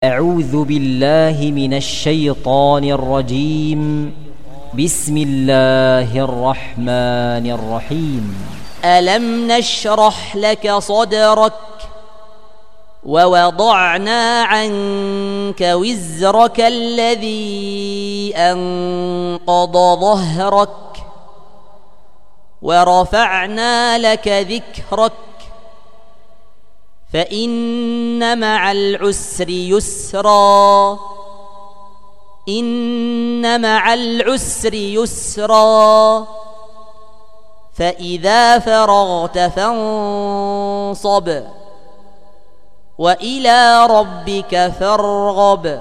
أعوذ بالله من الشيطان الرجيم. بسم الله الرحمن الرحيم. ألم نشرح لك صدرك ووضعنا عنك وزرك الذي أنقض ظهرك ورفعنا لك ذكرك فإن مع العسر يسرا إن مع العسر يسرا فإذا فرغت فانصب وإلى ربك فارغب.